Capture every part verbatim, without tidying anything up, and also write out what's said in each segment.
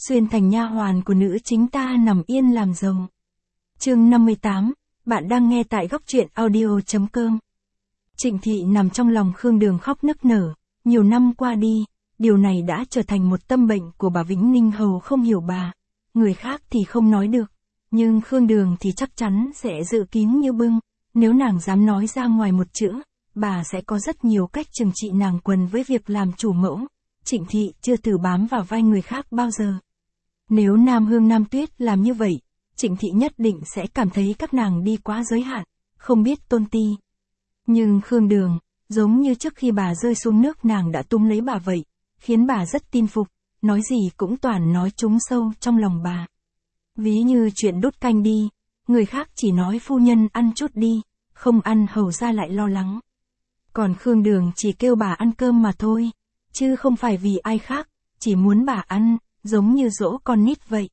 xuyên thành nha hoàn của nữ chính ta nằm yên làm rồng. Chương năm mươi tám, bạn đang nghe tại góc truyện audio chấm com. Trịnh Thị nằm trong lòng Khương Đường khóc nức nở, nhiều năm qua đi, điều này đã trở thành một tâm bệnh của bà Vĩnh Ninh hầu không hiểu bà, người khác thì không nói được, nhưng Khương Đường thì chắc chắn sẽ giữ kín như bưng, nếu nàng dám nói ra ngoài một chữ, bà sẽ có rất nhiều cách trừng trị nàng quần với việc làm chủ mẫu. Trịnh Thị chưa từ bám vào vai người khác bao giờ. Nếu Nam Hương Nam Tuyết làm như vậy, Trịnh Thị nhất định sẽ cảm thấy các nàng đi quá giới hạn, không biết tôn ti. Nhưng Khương Đường, giống như trước khi bà rơi xuống nước nàng đã túm lấy bà vậy, khiến bà rất tin phục, nói gì cũng toàn nói trúng sâu trong lòng bà. Ví như chuyện đút canh đi, người khác chỉ nói phu nhân ăn chút đi, không ăn hầu ra lại lo lắng. Còn Khương Đường chỉ kêu bà ăn cơm mà thôi, chứ không phải vì ai khác, chỉ muốn bà ăn, giống như dỗ con nít vậy.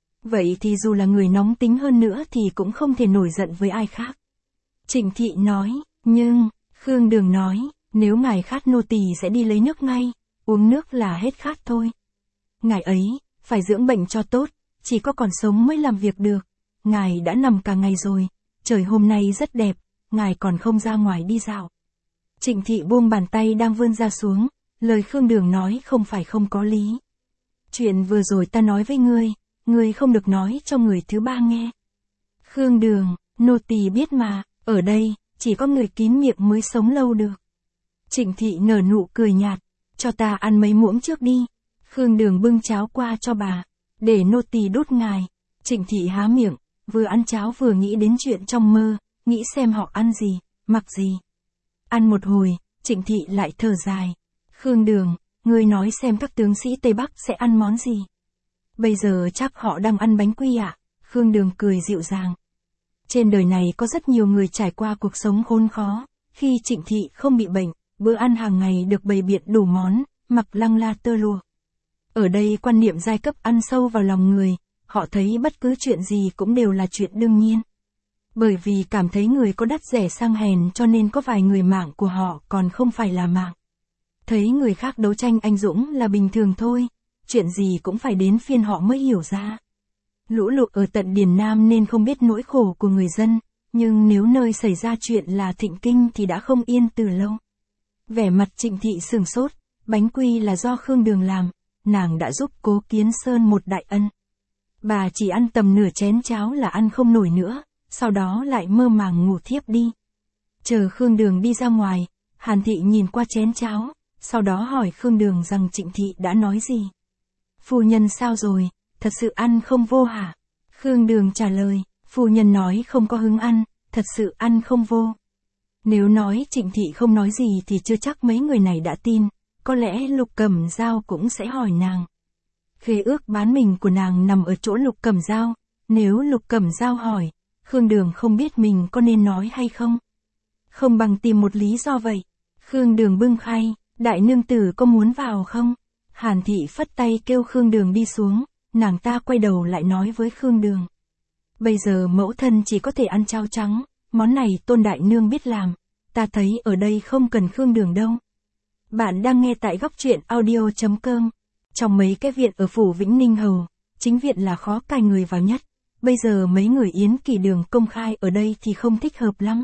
Vậy thì dù là người nóng tính hơn nữa thì cũng không thể nổi giận với ai khác. Trịnh Thị nói, nhưng, Khương Đường nói, nếu ngài khát nô tỳ sẽ đi lấy nước ngay, uống nước là hết khát thôi. Ngài ấy, phải dưỡng bệnh cho tốt, chỉ có còn sống mới làm việc được. Ngài đã nằm cả ngày rồi, trời hôm nay rất đẹp, ngài còn không ra ngoài đi dạo. Trịnh Thị buông bàn tay đang vươn ra xuống, lời Khương Đường nói không phải không có lý. Chuyện vừa rồi ta nói với ngươi, ngươi không được nói cho người thứ ba nghe. Khương Đường, nô tỳ biết mà, ở đây, chỉ có người kín miệng mới sống lâu được. Trịnh Thị nở nụ cười nhạt, cho ta ăn mấy muỗng trước đi. Khương Đường bưng cháo qua cho bà, để nô tỳ đút ngài. Trịnh Thị há miệng, vừa ăn cháo vừa nghĩ đến chuyện trong mơ, nghĩ xem họ ăn gì, mặc gì. Ăn một hồi, Trịnh Thị lại thở dài. Khương Đường, ngươi nói xem các tướng sĩ Tây Bắc sẽ ăn món gì. Bây giờ chắc họ đang ăn bánh quy ạ. À? Khương Đường cười dịu dàng. Trên đời này có rất nhiều người trải qua cuộc sống khốn khó, khi Trịnh Thị không bị bệnh, bữa ăn hàng ngày được bày biện đủ món, mặc lăng la tơ lụa. Ở đây quan niệm giai cấp ăn sâu vào lòng người, họ thấy bất cứ chuyện gì cũng đều là chuyện đương nhiên. Bởi vì cảm thấy người có đắt rẻ sang hèn cho nên có vài người mạng của họ còn không phải là mạng. Thấy người khác đấu tranh anh dũng là bình thường thôi, chuyện gì cũng phải đến phiên họ mới hiểu ra. Lũ lụt ở tận Điền Nam nên không biết nỗi khổ của người dân, nhưng nếu nơi xảy ra chuyện là Thịnh Kinh thì đã không yên từ lâu. Vẻ mặt Trịnh Thị sửng sốt, bánh quy là do Khương Đường làm, nàng đã giúp Cố Kiến Sơn một đại ân. Bà chỉ ăn tầm nửa chén cháo là ăn không nổi nữa, sau đó lại mơ màng ngủ thiếp đi. Chờ Khương Đường đi ra ngoài, Hàn Thị nhìn qua chén cháo, sau đó hỏi Khương Đường rằng Trịnh Thị đã nói gì. Phu nhân sao rồi, thật sự ăn không vô hả? Khương Đường trả lời, phu nhân nói không có hứng ăn, thật sự ăn không vô. Nếu nói Trịnh Thị không nói gì thì chưa chắc mấy người này đã tin, có lẽ Lục Cẩm Dao cũng sẽ hỏi nàng. Khế ước bán mình của nàng nằm ở chỗ Lục Cẩm Dao, nếu Lục Cẩm Dao hỏi, Khương Đường không biết mình có nên nói hay không. Không bằng tìm một lý do vậy. Khương Đường bưng khay, đại nương tử có muốn vào không? Hàn Thị phất tay kêu Khương Đường đi xuống, nàng ta quay đầu lại nói với Khương Đường. Bây giờ mẫu thân chỉ có thể ăn cháo trắng, món này Tôn đại nương biết làm, ta thấy ở đây không cần Khương Đường đâu. Bạn đang nghe tại góc truyện audio chấm com. Trong mấy cái viện ở phủ Vĩnh Ninh hầu, chính viện là khó cài người vào nhất. Bây giờ mấy người Yến Kỳ Đường công khai ở đây thì không thích hợp lắm.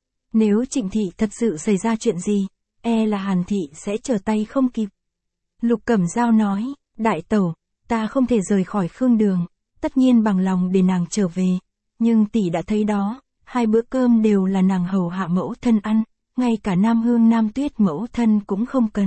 Nếu Trịnh Thị thật sự xảy ra chuyện gì, e là Hàn Thị sẽ trở tay không kịp. Lục Cẩm Dao nói, đại tẩu, ta không thể rời khỏi Khương Đường, tất nhiên bằng lòng để nàng trở về, nhưng tỷ đã thấy đó, hai bữa cơm đều là nàng hầu hạ mẫu thân ăn, ngay cả Nam Hương Nam Tuyết mẫu thân cũng không cần.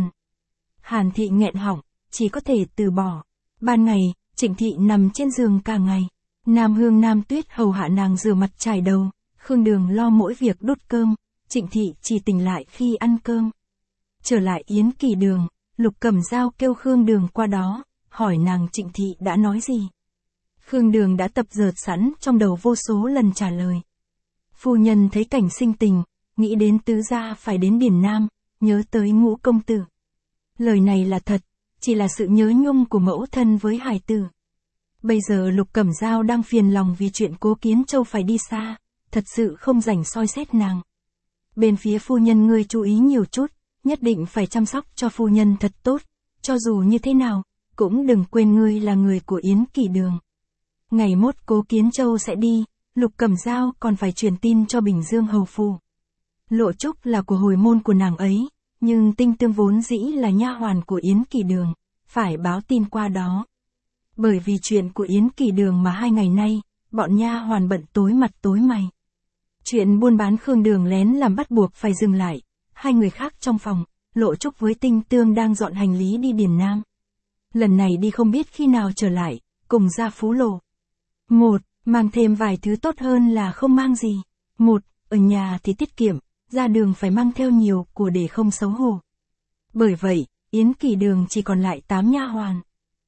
Hàn Thị nghẹn họng, chỉ có thể từ bỏ. Ban ngày, Trịnh Thị nằm trên giường cả ngày, Nam Hương Nam Tuyết hầu hạ nàng rửa mặt chải đầu, Khương Đường lo mỗi việc đút cơm, Trịnh Thị chỉ tỉnh lại khi ăn cơm. Trở lại Yến Kỳ Đường, Lục Cẩm Dao kêu Khương Đường qua đó, hỏi nàng Trịnh Thị đã nói gì. Khương Đường đã tập dượt sẵn trong đầu vô số lần trả lời. Phu nhân thấy cảnh sinh tình, nghĩ đến tứ gia phải đến Điền Nam, nhớ tới Ngũ công tử. Lời này là thật, chỉ là sự nhớ nhung của mẫu thân với hài tử. Bây giờ Lục Cẩm Dao đang phiền lòng vì chuyện Cố Kiến Châu phải đi xa, thật sự không rảnh soi xét nàng. Bên phía phu nhân ngươi chú ý nhiều chút, nhất định phải chăm sóc cho phu nhân thật tốt, cho dù như thế nào, cũng đừng quên ngươi là người của Yến Kỳ Đường. Ngày mốt Cố Kiến Châu sẽ đi, Lục Cẩm Dao còn phải truyền tin cho Bình Dương hầu phủ. Lộ Trúc là của hồi môn của nàng ấy, nhưng Tinh Tương vốn dĩ là nha hoàn của Yến Kỳ Đường, phải báo tin qua đó. Bởi vì chuyện của Yến Kỳ Đường mà hai ngày nay, bọn nha hoàn bận tối mặt tối mày. Chuyện buôn bán Khương Đường lén làm bắt buộc phải dừng lại, hai người khác trong phòng, Lộ Trúc với Tinh Tương đang dọn hành lý đi Điền Nam. Lần này đi không biết khi nào trở lại, cùng ra Phú Lộ. Một, mang thêm vài thứ tốt hơn là không mang gì. Một, ở nhà thì tiết kiệm, ra đường phải mang theo nhiều của để không xấu hổ. Bởi vậy, Yến Kỳ Đường chỉ còn lại tám nha hoàn.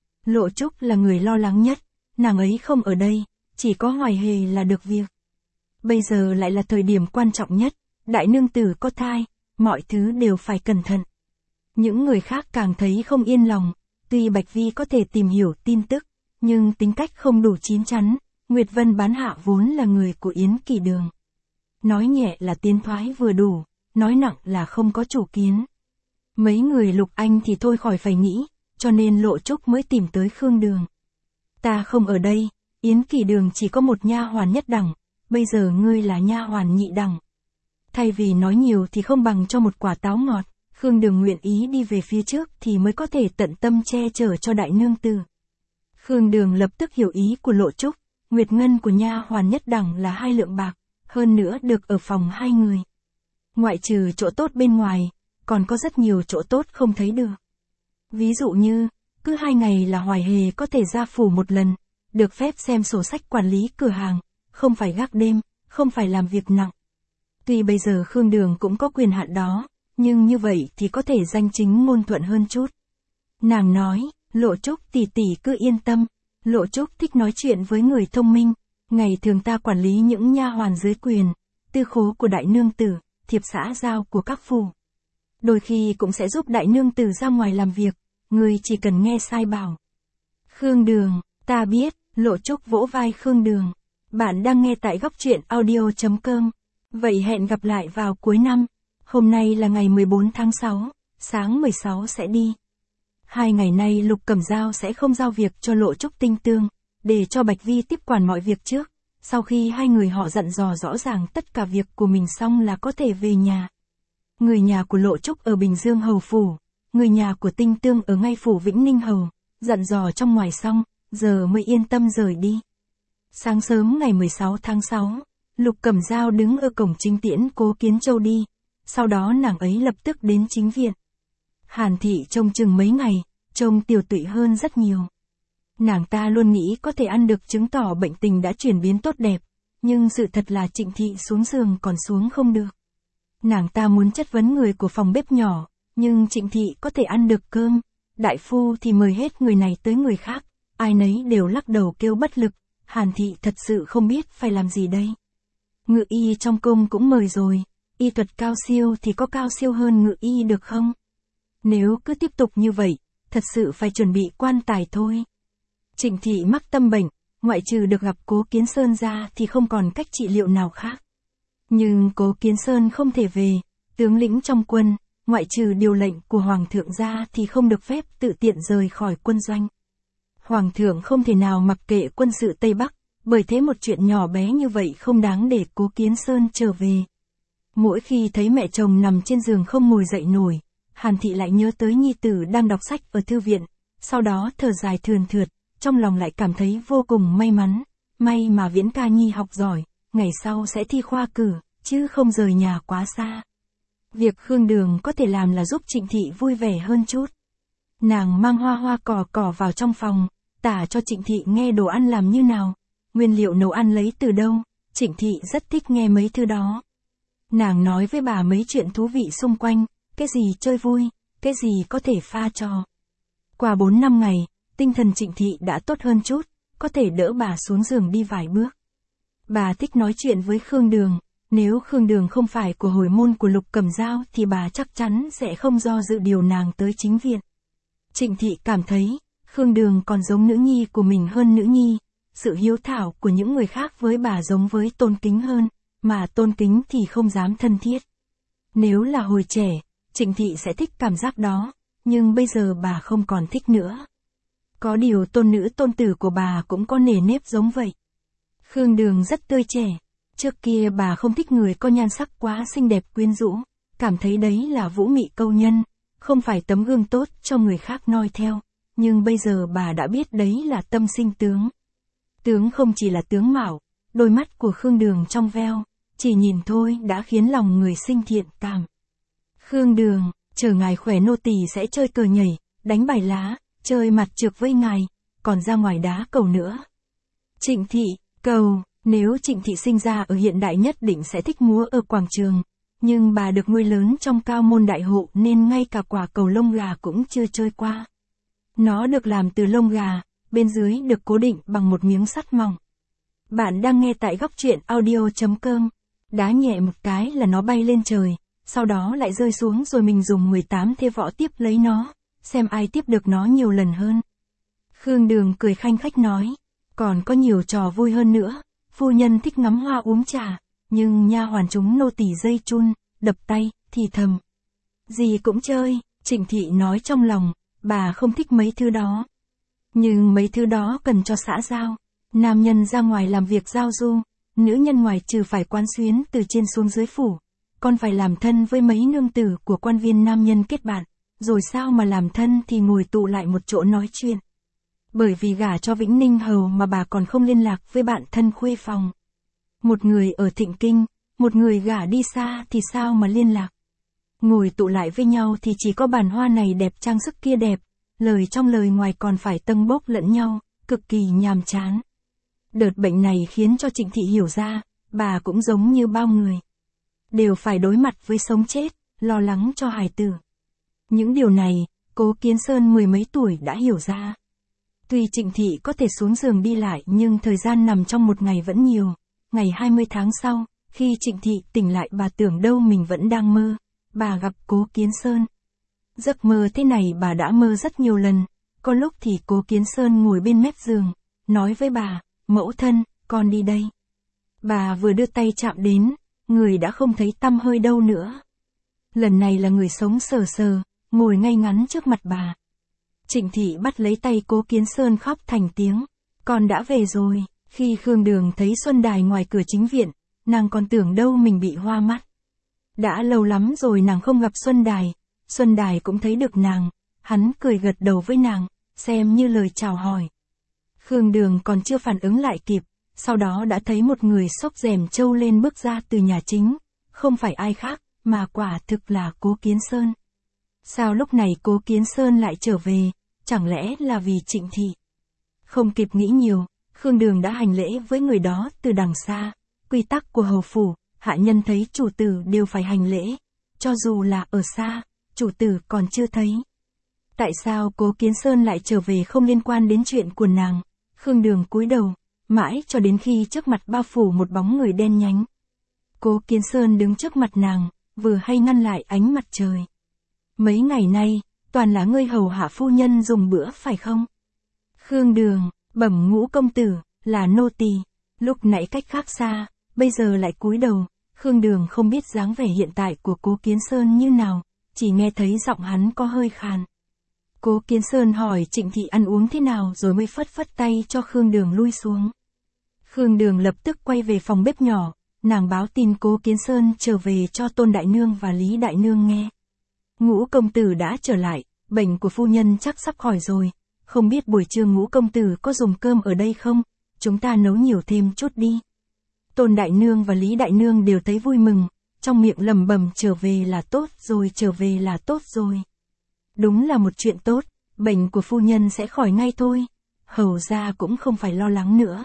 Lộ Trúc là người lo lắng nhất, nàng ấy không ở đây, chỉ có Hoài Hề là được việc. Bây giờ lại là thời điểm quan trọng nhất, đại nương tử có thai, mọi thứ đều phải cẩn thận. Những người khác càng thấy không yên lòng, tuy Bạch Vi có thể tìm hiểu tin tức, nhưng tính cách không đủ chín chắn, Nguyệt Vân bán hạ vốn là người của Yến Kỳ Đường. Nói nhẹ là tiến thoái vừa đủ, nói nặng là không có chủ kiến. Mấy người Lục Anh thì thôi khỏi phải nghĩ, cho nên Lộ Trúc mới tìm tới Khương Đường. Ta không ở đây, Yến Kỳ Đường chỉ có một nha hoàn nhất đẳng, bây giờ ngươi là nha hoàn nhị đẳng. Thay vì nói nhiều thì không bằng cho một quả táo ngọt, Khương Đường nguyện ý đi về phía trước thì mới có thể tận tâm che chở cho đại nương tử. Khương Đường lập tức hiểu ý của Lộ Trúc, nguyệt ngân của nha hoàn nhất đẳng là hai lượng bạc, hơn nữa được ở phòng hai người. Ngoại trừ chỗ tốt bên ngoài, còn có rất nhiều chỗ tốt không thấy được. Ví dụ như, cứ hai ngày là Hoài Hề có thể ra phủ một lần, được phép xem sổ sách quản lý cửa hàng, không phải gác đêm, không phải làm việc nặng. Tuy bây giờ Khương Đường cũng có quyền hạn đó, nhưng như vậy thì có thể danh chính ngôn thuận hơn chút. Nàng nói, Lộ Trúc tỷ tỷ cứ yên tâm, Lộ Trúc thích nói chuyện với người thông minh, ngày thường ta quản lý những nha hoàn dưới quyền, tư khố của đại nương tử, thiệp xã giao của các phủ. Đôi khi cũng sẽ giúp đại nương tử ra ngoài làm việc, người chỉ cần nghe sai bảo. Khương Đường, ta biết, Lộ Trúc vỗ vai Khương Đường. Bạn đang nghe tại góc truyện audio chấm com. Vậy hẹn gặp lại vào cuối năm. Hôm nay là ngày mười bốn tháng sáu, sáng mười sáu sẽ đi. Hai ngày nay Lục Cẩm Dao sẽ không giao việc cho Lộ Trúc Tinh Tương, để cho Bạch Vi tiếp quản mọi việc trước. Sau khi hai người họ dặn dò rõ ràng tất cả việc của mình xong là có thể về nhà. Người nhà của Lộ Trúc ở Bình Dương hầu phủ, người nhà của Tinh Tương ở ngay phủ Vĩnh Ninh hầu, dặn dò trong ngoài xong, giờ mới yên tâm rời đi. Sáng sớm ngày mười sáu tháng sáu, Lục Cẩm Dao đứng ở cổng chính tiễn Cố Kiến Châu đi, sau đó nàng ấy lập tức đến chính viện. Hàn Thị trông chừng mấy ngày, trông tiều tụy hơn rất nhiều. Nàng ta luôn nghĩ có thể ăn được chứng tỏ bệnh tình đã chuyển biến tốt đẹp, nhưng sự thật là Trịnh Thị xuống giường còn xuống không được. Nàng ta muốn chất vấn người của phòng bếp nhỏ, nhưng Trịnh Thị có thể ăn được cơm, đại phu thì mời hết người này tới người khác, ai nấy đều lắc đầu kêu bất lực, Hàn Thị thật sự không biết phải làm gì đây. Ngự y trong cung cũng mời rồi, y thuật cao siêu thì có cao siêu hơn ngự y được không? Nếu cứ tiếp tục như vậy, thật sự phải chuẩn bị quan tài thôi. Trịnh Thị mắc tâm bệnh, ngoại trừ được gặp Cố Kiến Sơn ra thì không còn cách trị liệu nào khác. Nhưng Cố Kiến Sơn không thể về, tướng lĩnh trong quân, ngoại trừ điều lệnh của Hoàng thượng ra thì không được phép tự tiện rời khỏi quân doanh. Hoàng thượng không thể nào mặc kệ quân sự Tây Bắc, bởi thế một chuyện nhỏ bé như vậy không đáng để Cố Kiến Sơn trở về. Mỗi khi thấy mẹ chồng nằm trên giường không ngồi dậy nổi, Hàn Thị lại nhớ tới nhi tử đang đọc sách ở thư viện, sau đó thở dài thườn thượt, trong lòng lại cảm thấy vô cùng may mắn, may mà Viễn ca nhi học giỏi, ngày sau sẽ thi khoa cử, chứ không rời nhà quá xa. Việc Khương Đường có thể làm là giúp Trịnh Thị vui vẻ hơn chút. Nàng mang hoa hoa cỏ cỏ vào trong phòng, tả cho Trịnh Thị nghe đồ ăn làm như nào, nguyên liệu nấu ăn lấy từ đâu, Trịnh Thị rất thích nghe mấy thứ đó. Nàng nói với bà mấy chuyện thú vị xung quanh, cái gì chơi vui, cái gì có thể pha trò. Qua bốn năm ngày, tinh thần Trịnh Thị đã tốt hơn chút, có thể đỡ bà xuống giường đi vài bước. Bà thích nói chuyện với Khương Đường, nếu Khương Đường không phải của hồi môn của Lục Cẩm Dao thì bà chắc chắn sẽ không do dự điều nàng tới chính viện. Trịnh Thị cảm thấy, Khương Đường còn giống nữ nhi của mình hơn nữ nhi, sự hiếu thảo của những người khác với bà giống với tôn kính hơn, mà tôn kính thì không dám thân thiết. Nếu là hồi trẻ, Trịnh Thị sẽ thích cảm giác đó, nhưng bây giờ bà không còn thích nữa. Có điều tôn nữ tôn tử của bà cũng có nề nếp giống vậy. Khương Đường rất tươi trẻ. Trước kia bà không thích người có nhan sắc quá xinh đẹp quyến rũ, cảm thấy đấy là vũ mị câu nhân, không phải tấm gương tốt cho người khác noi theo. Nhưng bây giờ bà đã biết đấy là tâm sinh tướng. Tướng không chỉ là tướng mạo, đôi mắt của Khương Đường trong veo, chỉ nhìn thôi đã khiến lòng người sinh thiện cảm. Khương Đường, chờ ngài khỏe nô tỳ sẽ chơi cờ nhảy, đánh bài lá, chơi mặt trược với ngài, còn ra ngoài đá cầu nữa. Trịnh Thị, cầu, nếu Trịnh Thị sinh ra ở hiện đại nhất định sẽ thích múa ở quảng trường, nhưng bà được nuôi lớn trong cao môn đại hộ nên ngay cả quả cầu lông gà cũng chưa chơi qua. Nó được làm từ lông gà, bên dưới được cố định bằng một miếng sắt mỏng. Bạn đang nghe tại góc truyện audio chấm com. Đá nhẹ một cái là nó bay lên trời, sau đó lại rơi xuống rồi mình dùng mười tám thế võ tiếp lấy nó, xem ai tiếp được nó nhiều lần hơn. Khương Đường cười khanh khách nói, còn có nhiều trò vui hơn nữa, phu nhân thích ngắm hoa uống trà, nhưng nha hoàn chúng nô tỳ dây chun, đập tay, thì thầm. Gì cũng chơi, Trịnh Thị nói trong lòng, bà không thích mấy thứ đó. Nhưng mấy thứ đó cần cho xã giao, nam nhân ra ngoài làm việc giao du, nữ nhân ngoài trừ phải quán xuyến từ trên xuống dưới phủ, còn phải làm thân với mấy nương tử của quan viên nam nhân kết bạn, rồi sao mà làm thân thì ngồi tụ lại một chỗ nói chuyện. Bởi vì gả cho Vĩnh Ninh Hầu mà bà còn không liên lạc với bạn thân khuê phòng. Một người ở Thịnh Kinh, một người gả đi xa thì sao mà liên lạc. Ngồi tụ lại với nhau thì chỉ có bàn hoa này đẹp trang sức kia đẹp, lời trong lời ngoài còn phải tâng bốc lẫn nhau, cực kỳ nhàm chán. Đợt bệnh này khiến cho Trịnh Thị hiểu ra, bà cũng giống như bao người. Đều phải đối mặt với sống chết, lo lắng cho hài tử. Những điều này, Cố Kiến Sơn mười mấy tuổi đã hiểu ra. Tuy Trịnh Thị có thể xuống giường đi lại nhưng thời gian nằm trong một ngày vẫn nhiều. Ngày hai mươi tháng sau, khi Trịnh Thị tỉnh lại bà tưởng đâu mình vẫn đang mơ. Bà gặp Cố Kiến Sơn. Giấc mơ thế này bà đã mơ rất nhiều lần. Có lúc thì Cố Kiến Sơn ngồi bên mép giường, nói với bà, mẫu thân, con đi đây. Bà vừa đưa tay chạm đến, người đã không thấy tăm hơi đâu nữa. Lần này là người sống sờ sờ, ngồi ngay ngắn trước mặt bà. Trịnh Thị bắt lấy tay Cố Kiến Sơn khóc thành tiếng, con đã về rồi. Khi Khương Đường thấy Xuân Đài ngoài cửa chính viện, nàng còn tưởng đâu mình bị hoa mắt. Đã lâu lắm rồi nàng không gặp Xuân Đài, Xuân Đài cũng thấy được nàng, hắn cười gật đầu với nàng, xem như lời chào hỏi. Khương Đường còn chưa phản ứng lại kịp, sau đó đã thấy một người xốc rèm trâu lên bước ra từ nhà chính, không phải ai khác, mà quả thực là Cố Kiến Sơn. Sao lúc này Cố Kiến Sơn lại trở về, chẳng lẽ là vì Trịnh Thị? Không kịp nghĩ nhiều, Khương Đường đã hành lễ với người đó từ đằng xa. Quy tắc của hầu phủ, hạ nhân thấy chủ tử đều phải hành lễ, cho dù là ở xa, chủ tử còn chưa thấy. Tại sao Cố Kiến Sơn lại trở về không liên quan đến chuyện của nàng? Khương Đường cúi đầu, mãi cho đến khi trước mặt bao phủ một bóng người đen nhánh. Cố Kiến Sơn đứng trước mặt nàng, vừa hay ngăn lại ánh mặt trời. Mấy ngày nay, toàn là ngươi hầu hạ phu nhân dùng bữa phải không? Khương Đường, bẩm Ngũ công tử, là nô tỳ. Lúc nãy cách khác xa, bây giờ lại cúi đầu. Khương Đường không biết dáng vẻ hiện tại của Cố Kiến Sơn như nào, chỉ nghe thấy giọng hắn có hơi khàn. Cố Kiến Sơn hỏi Trịnh Thị ăn uống thế nào rồi mới phất phất tay cho Khương Đường lui xuống. Khương Đường lập tức quay về phòng bếp nhỏ, nàng báo tin Cố Kiến Sơn trở về cho Tôn Đại Nương và Lý Đại Nương nghe. Ngũ công tử đã trở lại, bệnh của phu nhân chắc sắp khỏi rồi, không biết buổi trưa Ngũ công tử có dùng cơm ở đây không, chúng ta nấu nhiều thêm chút đi. Tôn Đại Nương và Lý Đại Nương đều thấy vui mừng, trong miệng lẩm bẩm trở về là tốt rồi, trở về là tốt rồi. Đúng là một chuyện tốt, bệnh của phu nhân sẽ khỏi ngay thôi, hầu ra cũng không phải lo lắng nữa.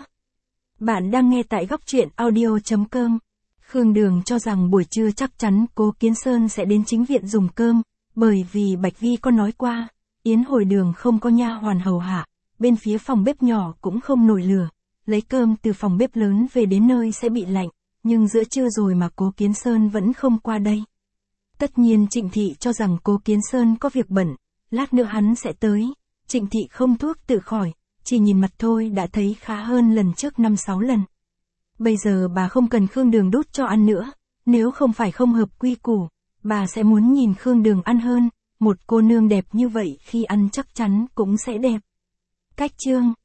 Bạn đang nghe tại góc truyện audio chấm com. Khương Đường cho rằng buổi trưa chắc chắn Cố Kiến Sơn sẽ đến chính viện dùng cơm, bởi vì Bạch Vi có nói qua, yến hồi đường không có nha hoàn hầu hạ, bên phía phòng bếp nhỏ cũng không nổi lửa, lấy cơm từ phòng bếp lớn về đến nơi sẽ bị lạnh, nhưng giữa trưa rồi mà Cố Kiến Sơn vẫn không qua đây. Tất nhiên Trịnh Thị cho rằng Cố Kiến Sơn có việc bận, lát nữa hắn sẽ tới. Trịnh Thị không thuốc tự khỏi, chỉ nhìn mặt thôi đã thấy khá hơn lần trước năm sáu lần. Bây giờ bà không cần Khương Đường đút cho ăn nữa, nếu không phải không hợp quy củ, bà sẽ muốn nhìn Khương Đường ăn hơn, một cô nương đẹp như vậy khi ăn chắc chắn cũng sẽ đẹp. Cách chương